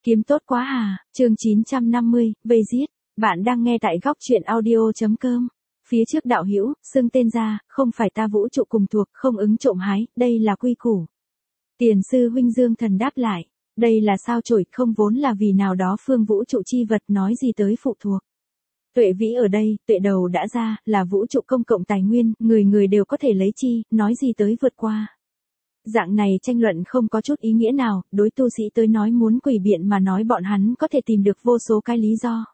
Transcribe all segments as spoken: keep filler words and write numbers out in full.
Kiếm tốt quá à, chương chín trăm năm mươi, vây giết. Bạn đang nghe tại góc truyện audio.com. Phía trước đạo hữu, xưng tên ra, không phải ta vũ trụ cùng thuộc, không ứng trộm hái, đây là quy củ. Tiền sư huynh Dương Thần đáp lại, đây là sao chổi, không vốn là vì nào đó phương vũ trụ chi vật nói gì tới phụ thuộc. Tuệ vĩ ở đây, tuệ đầu đã ra, là vũ trụ công cộng tài nguyên, người người đều có thể lấy chi, nói gì tới vượt qua. Dạng này tranh luận không có chút ý nghĩa nào, đối tu sĩ tới nói muốn quỷ biện mà nói bọn hắn có thể tìm được vô số cái lý do.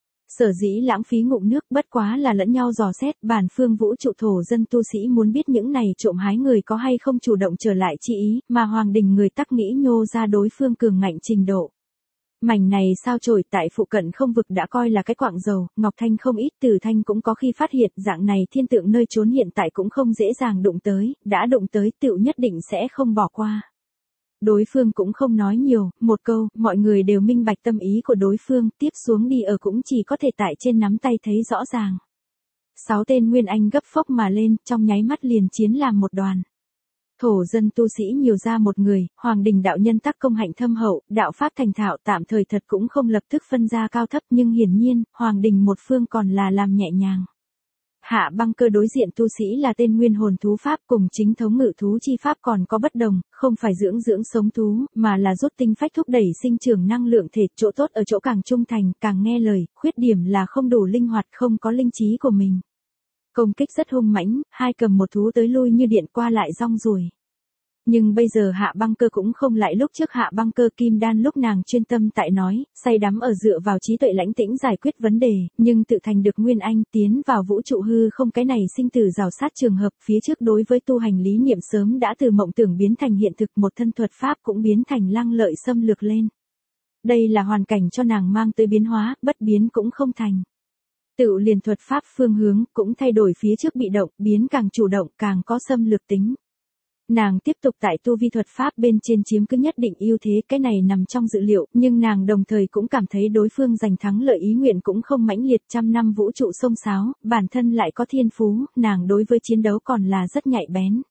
Sở dĩ lãng phí ngụm nước bất quá là lẫn nhau dò xét, bản phương vũ trụ thổ dân tu sĩ muốn biết những này trộm hái người có hay không chủ động trở lại chi ý, mà hoàng đình người tắc nghĩ nhô ra đối phương cường ngạnh trình độ. Mảnh này sao chổi tại phụ cận không vực đã coi là cái quạng dầu, Ngọc Thanh không ít, Từ Thanh cũng có khi phát hiện dạng này thiên tượng nơi trốn hiện tại cũng không dễ dàng đụng tới, đã đụng tới tựu nhất định sẽ không bỏ qua. Đối phương cũng không nói nhiều, một câu, mọi người đều minh bạch tâm ý của đối phương, tiếp xuống đi ở cũng chỉ có thể tại trên nắm tay thấy rõ ràng. Sáu tên Nguyên Anh gấp phốc mà lên, trong nháy mắt liền chiến làm một đoàn. Thổ dân tu sĩ nhiều ra một người, hoàng đình đạo nhân tắc công hạnh thâm hậu, đạo pháp thành thạo tạm thời thật cũng không lập tức phân ra cao thấp nhưng hiển nhiên, hoàng đình một phương còn là làm nhẹ nhàng. Hạ Băng Cơ đối diện tu sĩ là tên nguyên hồn thú pháp cùng chính thống ngự thú chi pháp còn có bất đồng, không phải dưỡng dưỡng sống thú, mà là rút tinh phách thúc đẩy sinh trưởng năng lượng thể, chỗ tốt ở chỗ càng trung thành, càng nghe lời, khuyết điểm là không đủ linh hoạt, không có linh trí của mình. Công kích rất hung mãnh, hai cầm một thú tới lui như điện qua lại rong ruổi. Nhưng bây giờ Hạ Băng Cơ cũng không lại lúc trước Hạ Băng Cơ kim đan lúc nàng chuyên tâm tại nói, say đắm ở dựa vào trí tuệ lãnh tĩnh giải quyết vấn đề, nhưng tự thành được Nguyên Anh tiến vào vũ trụ hư không cái này sinh tử rào sát trường hợp phía trước đối với tu hành lý niệm sớm đã từ mộng tưởng biến thành hiện thực, một thân thuật pháp cũng biến thành lăng lợi xâm lược lên. Đây là hoàn cảnh cho nàng mang tới biến hóa, bất biến cũng không thành. Tự liền thuật pháp phương hướng cũng thay đổi phía trước bị động, biến càng chủ động càng có xâm lược tính. Nàng tiếp tục tại tu vi thuật pháp bên trên chiếm cứ nhất định ưu thế, cái này nằm trong dự liệu, nhưng nàng đồng thời cũng cảm thấy đối phương giành thắng lợi ý nguyện cũng không mãnh liệt, trăm năm vũ trụ xông xáo, bản thân lại có thiên phú, nàng đối với chiến đấu còn là rất nhạy bén.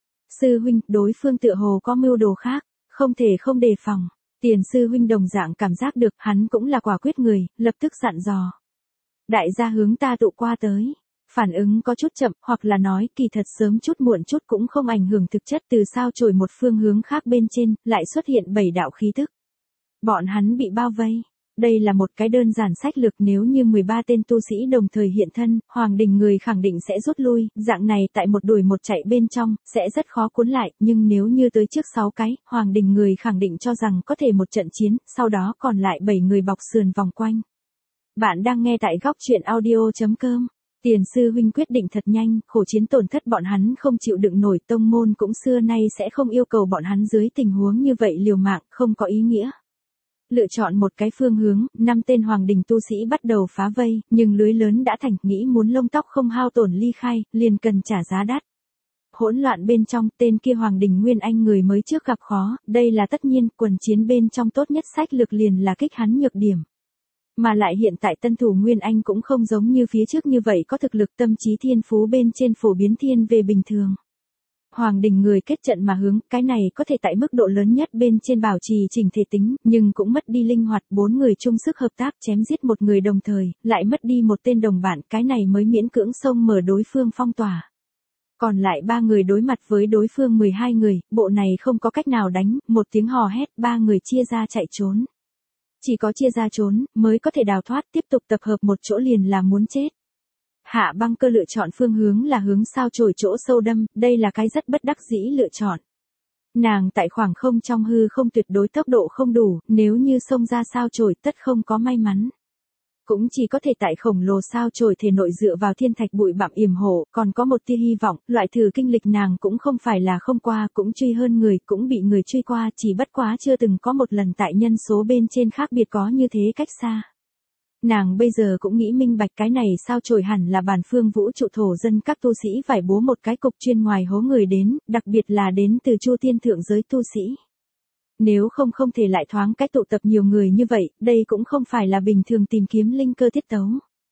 Sư huynh, đối phương tựa hồ có mưu đồ khác, không thể không đề phòng. Tiền sư huynh đồng dạng cảm giác được, hắn cũng là quả quyết người, lập tức dặn dò. Đại gia hướng ta tụ qua tới. Phản ứng có chút chậm, hoặc là nói kỳ thật sớm chút muộn chút cũng không ảnh hưởng thực chất, từ sao chổi một phương hướng khác bên trên, lại xuất hiện bảy đạo khí tức. Bọn hắn bị bao vây. Đây là một cái đơn giản sách lược, nếu như mười ba tên tu sĩ đồng thời hiện thân, hoàng đình người khẳng định sẽ rút lui, dạng này tại một đuổi một chạy bên trong, sẽ rất khó cuốn lại, nhưng nếu như tới trước sáu cái, hoàng đình người khẳng định cho rằng có thể một trận chiến, sau đó còn lại bảy người bọc sườn vòng quanh. Bạn đang nghe tại góc truyện audio.com. Tiền sư huynh quyết định thật nhanh, khổ chiến tổn thất bọn hắn không chịu đựng nổi, tông môn cũng xưa nay sẽ không yêu cầu bọn hắn dưới tình huống như vậy liều mạng, không có ý nghĩa. Lựa chọn một cái phương hướng, năm tên hoàng đình tu sĩ bắt đầu phá vây, nhưng lưới lớn đã thành, nghĩ muốn lông tóc không hao tổn ly khai, liền cần trả giá đắt. Hỗn loạn bên trong, tên kia hoàng đình Nguyên Anh người mới trước gặp khó, đây là tất nhiên, quần chiến bên trong tốt nhất sách lược liền là kích hắn nhược điểm. Mà lại hiện tại tân thủ Nguyên Anh cũng không giống như phía trước như vậy có thực lực, tâm trí thiên phú bên trên phổ biến thiên về bình thường. Hoàng đình người kết trận mà hướng, cái này có thể tại mức độ lớn nhất bên trên bảo trì chỉnh thể tính, nhưng cũng mất đi linh hoạt, bốn người chung sức hợp tác chém giết một người đồng thời, lại mất đi một tên đồng bạn, cái này mới miễn cưỡng xông mở đối phương phong tỏa. Còn lại ba người đối mặt với đối phương mười hai người, bộ này không có cách nào đánh, một tiếng hò hét, ba người chia ra chạy trốn. Chỉ có chia ra trốn, mới có thể đào thoát, tiếp tục tập hợp một chỗ liền là muốn chết. Hạ Băng Cơ lựa chọn phương hướng là hướng sao chổi chỗ sâu đâm, đây là cái rất bất đắc dĩ lựa chọn. Nàng tại khoảng không trong hư không tuyệt đối tốc độ không đủ, nếu như xông ra sao chổi tất không có may mắn. Cũng chỉ có thể tại khổng lồ sao chổi thể nội dựa vào thiên thạch bụi bặm yểm hộ, còn có một tia hy vọng, loại thử kinh lịch nàng cũng không phải là không qua, cũng truy hơn người, cũng bị người truy qua, chỉ bất quá chưa từng có một lần tại nhân số bên trên khác biệt có như thế cách xa. Nàng bây giờ cũng nghĩ minh bạch cái này sao chổi hẳn là bản phương vũ trụ thổ dân các tu sĩ phải bố một cái cục chuyên ngoài hố người đến, đặc biệt là đến từ Chu Tiên thượng giới tu sĩ. Nếu không không thể lại thoáng cách tụ tập nhiều người như vậy, đây cũng không phải là bình thường tìm kiếm linh cơ tiết tấu.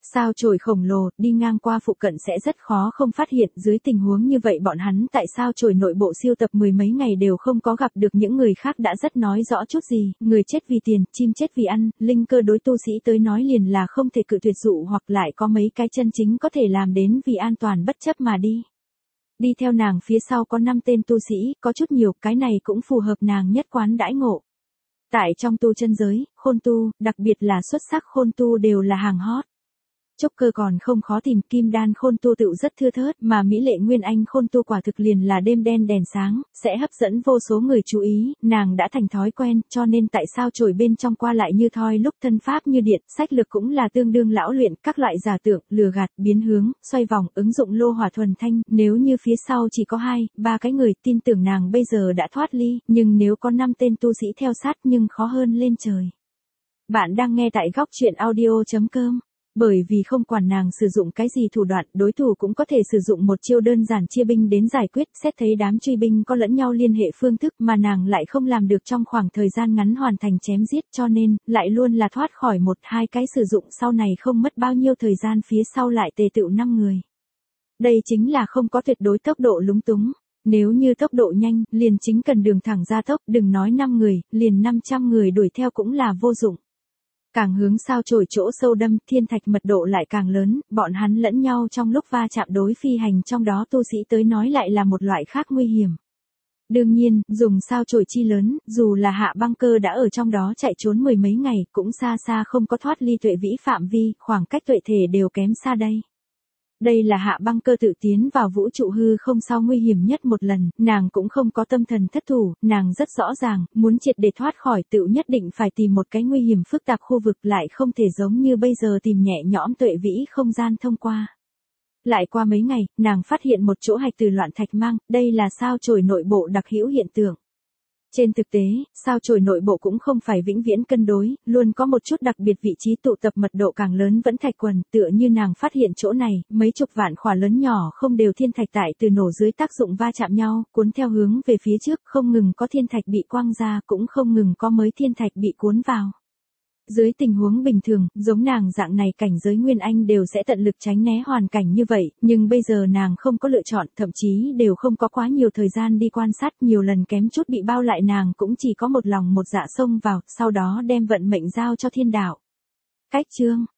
Sao chổi khổng lồ, đi ngang qua phụ cận sẽ rất khó không phát hiện, dưới tình huống như vậy bọn hắn tại sao chổi nội bộ siêu tập mười mấy ngày đều không có gặp được những người khác đã rất nói rõ chút gì, người chết vì tiền, chim chết vì ăn, linh cơ đối tu sĩ tới nói liền là không thể cự tuyệt dụ hoặc lại có mấy cái chân chính có thể làm đến vì an toàn bất chấp mà đi. Đi theo nàng phía sau có năm tên tu sĩ, có chút nhiều, cái này cũng phù hợp nàng nhất quán đãi ngộ. Tại trong tu chân giới, khôn tu, đặc biệt là xuất sắc khôn tu đều là hàng hot. Trúc cơ còn không khó tìm, kim đan khôn tu tựu rất thưa thớt, mà mỹ lệ nguyên anh khôn tu quả thực liền là đêm đen đèn sáng, sẽ hấp dẫn vô số người chú ý, nàng đã thành thói quen, cho nên tại sao chổi bên trong qua lại như thoi lúc thân pháp như điện, sách lược cũng là tương đương lão luyện, các loại giả tượng, lừa gạt, biến hướng, xoay vòng, ứng dụng lô hỏa thuần thanh, nếu như phía sau chỉ có hai, ba cái người, tin tưởng nàng bây giờ đã thoát ly, nhưng nếu có năm tên tu sĩ theo sát nhưng khó hơn lên trời. Bạn đang nghe tại góc truyện audio chấm com. Bởi vì không quản nàng sử dụng cái gì thủ đoạn, đối thủ cũng có thể sử dụng một chiêu đơn giản chia binh đến giải quyết, xét thấy đám truy binh có lẫn nhau liên hệ phương thức mà nàng lại không làm được trong khoảng thời gian ngắn hoàn thành chém giết, cho nên, lại luôn là thoát khỏi một hai cái sử dụng sau này không mất bao nhiêu thời gian phía sau lại tề tựu năm người. Đây chính là không có tuyệt đối tốc độ lúng túng. Nếu như tốc độ nhanh, liền chính cần đường thẳng ra tốc, đừng nói năm người, liền năm trăm người đuổi theo cũng là vô dụng. Càng hướng sao chổi chỗ sâu đâm, thiên thạch mật độ lại càng lớn, bọn hắn lẫn nhau trong lúc va chạm đối phi hành trong đó tu sĩ tới nói lại là một loại khác nguy hiểm. Đương nhiên, dùng sao chổi chi lớn, dù là Hạ Băng Cơ đã ở trong đó chạy trốn mười mấy ngày, cũng xa xa không có thoát ly tuệ vĩ phạm vi, khoảng cách tuệ thể đều kém xa đây. Đây là Hạ Băng Cơ tự tiến vào vũ trụ hư không sau nguy hiểm nhất một lần, nàng cũng không có tâm thần thất thủ, nàng rất rõ ràng, muốn triệt để thoát khỏi tựu nhất định phải tìm một cái nguy hiểm phức tạp khu vực lại không thể giống như bây giờ tìm nhẹ nhõm tuệ vĩ không gian thông qua. Lại qua mấy ngày, nàng phát hiện một chỗ hạch từ loạn thạch mang, đây là sao chổi nội bộ đặc hữu hiện tượng. Trên thực tế, sao chổi nội bộ cũng không phải vĩnh viễn cân đối, luôn có một chút đặc biệt vị trí tụ tập mật độ càng lớn vẫn thạch quần, tựa như nàng phát hiện chỗ này, mấy chục vạn khỏa lớn nhỏ không đều thiên thạch tại từ nổ dưới tác dụng va chạm nhau, cuốn theo hướng về phía trước, không ngừng có thiên thạch bị quăng ra, cũng không ngừng có mới thiên thạch bị cuốn vào. Dưới tình huống bình thường, giống nàng dạng này cảnh giới Nguyên Anh đều sẽ tận lực tránh né hoàn cảnh như vậy, nhưng bây giờ nàng không có lựa chọn, thậm chí đều không có quá nhiều thời gian đi quan sát, nhiều lần kém chút bị bao lại nàng cũng chỉ có một lòng một dạ xông vào, sau đó đem vận mệnh giao cho thiên đạo. Cách chương